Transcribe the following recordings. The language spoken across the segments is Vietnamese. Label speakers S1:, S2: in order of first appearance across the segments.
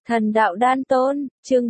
S1: Thần đạo đan tôn, chương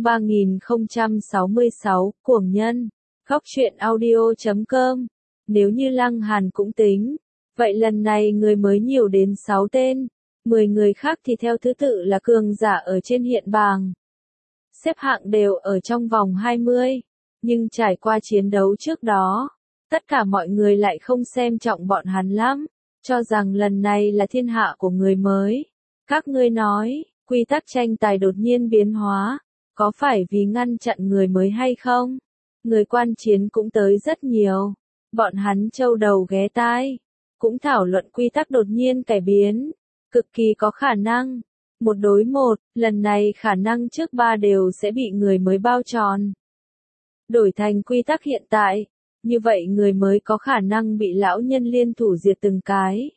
S1: 3066, cuồng nhân. Góc truyện audio.com. Nếu như Lăng Hàn cũng tính, vậy lần này người mới nhiều đến 6 tên, 10 người khác thì theo thứ tự là cường giả ở trên hiện bảng. Xếp hạng đều ở trong vòng 20, nhưng trải qua chiến đấu trước đó, tất cả mọi người lại không xem trọng bọn hắn lắm, cho rằng lần này là thiên hạ của người mới. Các ngươi nói, quy tắc tranh tài đột nhiên biến hóa, có phải vì ngăn chặn người mới hay không? Người quan chiến cũng tới rất nhiều, bọn hắn châu đầu ghé tai, cũng thảo luận quy tắc đột nhiên cải biến, cực kỳ có khả năng. 1 đối 1, lần này khả năng trước 3 đều sẽ bị người mới bao tròn. Đổi thành quy tắc hiện tại, như vậy người mới có khả năng bị lão nhân liên thủ diệt từng cái.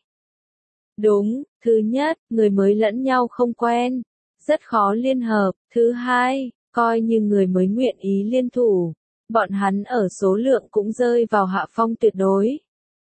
S1: Đúng, thứ nhất, người mới lẫn nhau không quen, rất khó liên hợp. Thứ hai, coi như người mới nguyện ý liên thủ, bọn hắn ở số lượng cũng rơi vào hạ phong tuyệt đối.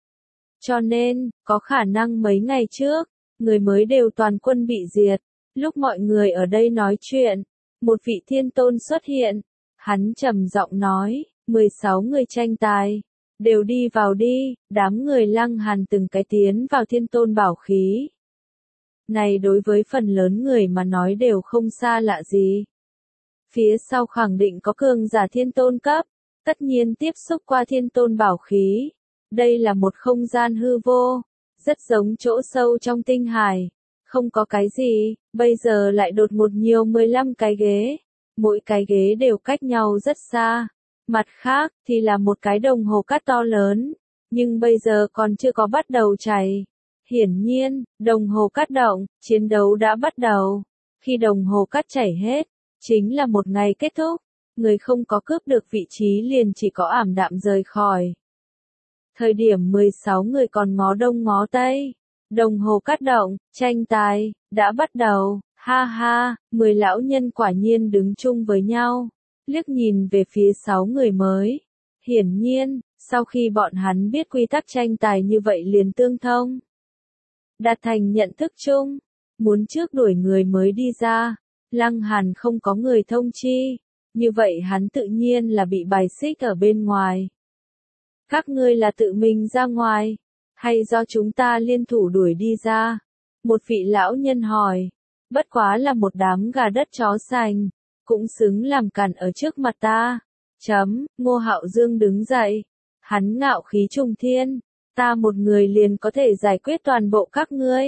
S1: Cho nên, có khả năng mấy ngày trước, người mới đều toàn quân bị diệt. Lúc mọi người ở đây nói chuyện, một vị thiên tôn xuất hiện, hắn trầm giọng nói, 16 người tranh tài, đều đi vào đi. Đám người Lăng Hàn từng cái tiến vào thiên tôn bảo khí. Này đối với phần lớn người mà nói đều không xa lạ gì. Phía sau khẳng định có cường giả thiên tôn cấp, tất nhiên tiếp xúc qua thiên tôn bảo khí. Đây là một không gian hư vô, rất giống chỗ sâu trong tinh hải. Không có cái gì, bây giờ lại đột một nhiều 15 cái ghế. Mỗi cái ghế đều cách nhau rất xa. Mặt khác, thì là một cái đồng hồ cát to lớn. Nhưng bây giờ còn chưa có bắt đầu chảy. Hiển nhiên, đồng hồ cát động, chiến đấu đã bắt đầu. Khi đồng hồ cát chảy hết, chính là một ngày kết thúc. Người không có cướp được vị trí liền chỉ có ảm đạm rời khỏi. Thời điểm 16 người còn ngó đông ngó tây. Đồng hồ cát động, tranh tài, đã bắt đầu. Ha ha, 10 lão nhân quả nhiên đứng chung với nhau. Liếc nhìn về phía 6 người mới. Hiển nhiên, sau khi bọn hắn biết quy tắc tranh tài như vậy liền tương thông. Đạt thành nhận thức chung, muốn trước đuổi người mới đi ra. Lăng Hàn không có người thông chi, như vậy hắn tự nhiên là bị bài xích ở bên ngoài. Các ngươi là tự mình ra ngoài, hay do chúng ta liên thủ đuổi đi ra? Một vị lão nhân hỏi, bất quá là một đám gà đất chó sành, cũng xứng làm càn ở trước mặt ta. Ngô Hạo Dương đứng dậy, hắn ngạo khí trùng thiên, ta một người liền có thể giải quyết toàn bộ các ngươi.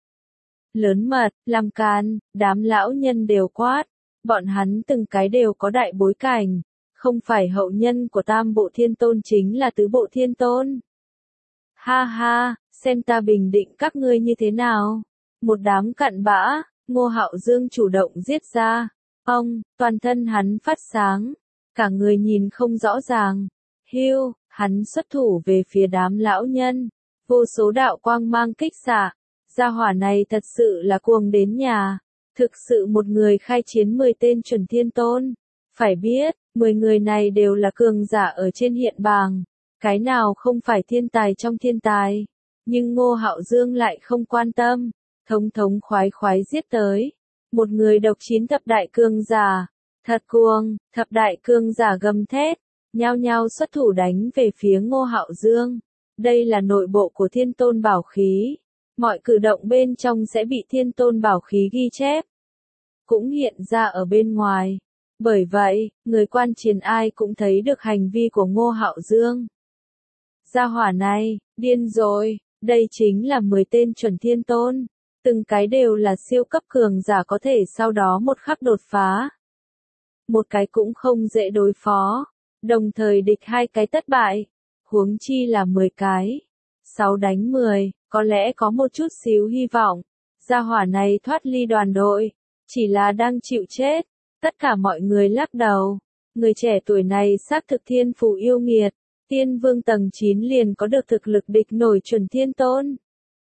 S1: Lớn mật, làm càn, đám lão nhân đều quát, bọn hắn từng cái đều có đại bối cảnh, không phải hậu nhân của Tam Bộ Thiên Tôn chính là Tứ Bộ Thiên Tôn. Ha ha, xem ta bình định các ngươi như thế nào. Một đám cặn bã, Ngô Hạo Dương chủ động giết ra. Toàn thân hắn phát sáng, cả người nhìn không rõ ràng. Hưu, hắn xuất thủ về phía đám lão nhân, vô số đạo quang mang kích xạ. Gia hỏa này thật sự là cuồng đến nhà, thực sự một người khai chiến 10 tên chuẩn thiên tôn. Phải biết, 10 người này đều là cường giả ở trên hiện bảng, cái nào không phải thiên tài trong thiên tài. Nhưng Ngô Hạo Dương lại không quan tâm, thống khoái giết tới. Một người độc 9 thập đại cường giả, thật cuồng. Thập đại cường giả gầm thét, nhao nhao xuất thủ đánh về phía Ngô Hạo Dương. Đây là nội bộ của thiên tôn bảo khí, mọi cử động bên trong sẽ bị thiên tôn bảo khí ghi chép, cũng hiện ra ở bên ngoài. Bởi vậy, người quan chiến ai cũng thấy được hành vi của Ngô Hạo Dương. Gia hỏa này, điên rồi, đây chính là 10 tên chuẩn thiên tôn. Từng cái đều là siêu cấp cường giả có thể sau đó một khắc đột phá. Một cái cũng không dễ đối phó, đồng thời địch 2 cái thất bại, huống chi là 10 cái. 6 đánh 10, có lẽ có một chút xíu hy vọng. Gia hỏa này thoát ly đoàn đội, chỉ là đang chịu chết. Tất cả mọi người lắc đầu. Người trẻ tuổi này xác thực thiên phú yêu nghiệt, tiên vương tầng 9 liền có được thực lực địch nổi chuẩn thiên tôn.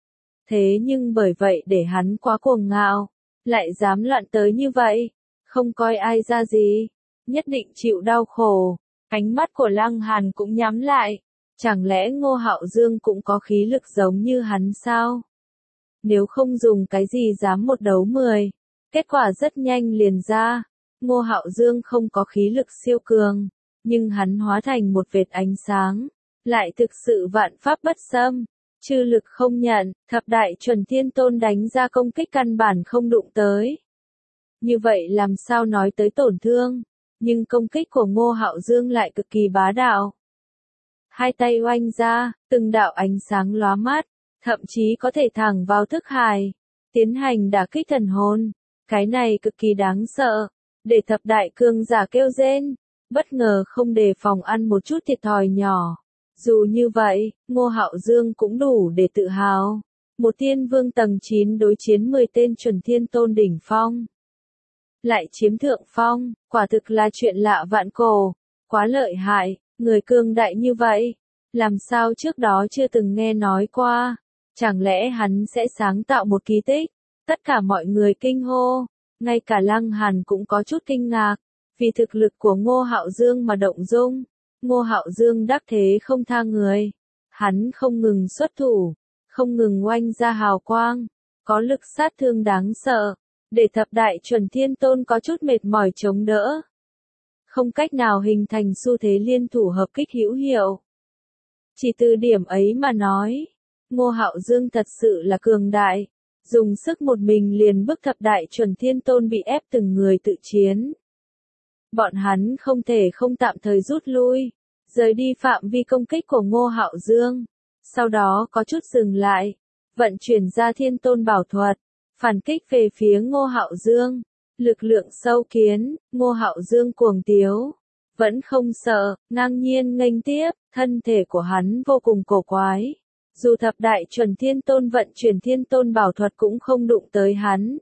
S1: Thế nhưng bởi vậy để hắn quá cuồng ngạo, lại dám loạn tới như vậy, không coi ai ra gì, nhất định chịu đau khổ. Ánh mắt của Lăng Hàn cũng nhắm lại, chẳng lẽ Ngô Hạo Dương cũng có khí lực giống như hắn sao? Nếu không dùng cái gì dám một đấu 10, Kết quả rất nhanh liền ra, Ngô Hạo Dương không có khí lực siêu cường, nhưng hắn hóa thành một vệt ánh sáng, lại thực sự vạn pháp bất xâm, chư lực không nhận, thập đại chuẩn thiên tôn đánh ra công kích căn bản không đụng tới. Như vậy làm sao nói tới tổn thương, nhưng công kích của Ngô Hạo Dương lại cực kỳ bá đạo. Hai tay oanh ra, từng đạo ánh sáng lóa mắt, thậm chí có thể thẳng vào thức hải, tiến hành đả kích thần hồn. Cái này cực kỳ đáng sợ, để thập đại cường giả kêu rên, bất ngờ không đề phòng ăn một chút thiệt thòi nhỏ. Dù như vậy, Ngô Hạo Dương cũng đủ để tự hào. Một thiên vương tầng 9 đối chiến 10 tên chuẩn thiên tôn đỉnh phong. Lại chiếm thượng phong, quả thực là chuyện lạ vạn cổ, quá lợi hại, người cường đại như vậy. Làm sao trước đó chưa từng nghe nói qua, chẳng lẽ hắn sẽ sáng tạo một kỳ tích? Tất cả mọi người kinh hô, ngay cả Lăng Hàn cũng có chút kinh ngạc, vì thực lực của Ngô Hạo Dương mà động dung. Ngô Hạo Dương đắc thế không tha người, hắn không ngừng xuất thủ, không ngừng oanh ra hào quang, có lực sát thương đáng sợ, để thập đại chuẩn thiên tôn có chút mệt mỏi chống đỡ. Không cách nào hình thành xu thế liên thủ hợp kích hữu hiệu. Chỉ từ điểm ấy mà nói, Ngô Hạo Dương thật sự là cường đại, dùng sức một mình liền bức thập đại chuẩn thiên tôn bị ép từng người tự chiến. Bọn hắn không thể không tạm thời rút lui, rời đi phạm vi công kích của Ngô Hạo Dương, sau đó có chút dừng lại, vận chuyển ra thiên tôn bảo thuật, phản kích về phía Ngô Hạo Dương. Lực lượng sâu kiến, Ngô Hạo Dương cuồng tiếu, vẫn không sợ, ngang nhiên nghênh tiếp, thân thể của hắn vô cùng cổ quái. Dù thập đại chuẩn thiên tôn vận chuyển thiên tôn bảo thuật cũng không đụng tới hắn.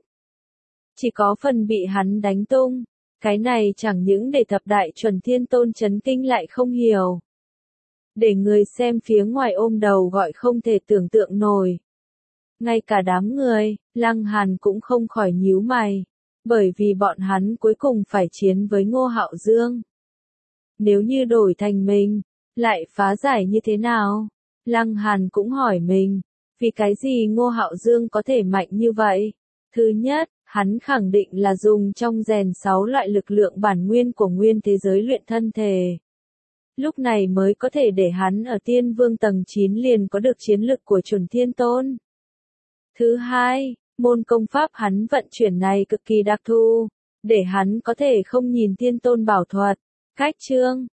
S1: Chỉ có phần bị hắn đánh tung. Cái này chẳng những để thập đại chuẩn thiên tôn chấn kinh lại không hiểu. Để người xem phía ngoài ôm đầu gọi không thể tưởng tượng nổi. Ngay cả đám người, Lăng Hàn cũng không khỏi nhíu mày. Bởi vì bọn hắn cuối cùng phải chiến với Ngô Hạo Dương. Nếu như đổi thành mình, lại phá giải như thế nào? Lăng Hàn cũng hỏi mình, vì cái gì Ngô Hạo Dương có thể mạnh như vậy? Thứ nhất, hắn khẳng định là dùng trong rèn 6 loại lực lượng bản nguyên của nguyên thế giới luyện thân thể. Lúc này mới có thể để hắn ở tiên vương tầng 9 liền có được chiến lực của chuẩn thiên tôn. Thứ hai, môn công pháp hắn vận chuyển này cực kỳ đặc thù, để hắn có thể không nhìn thiên tôn bảo thuật, cách chương,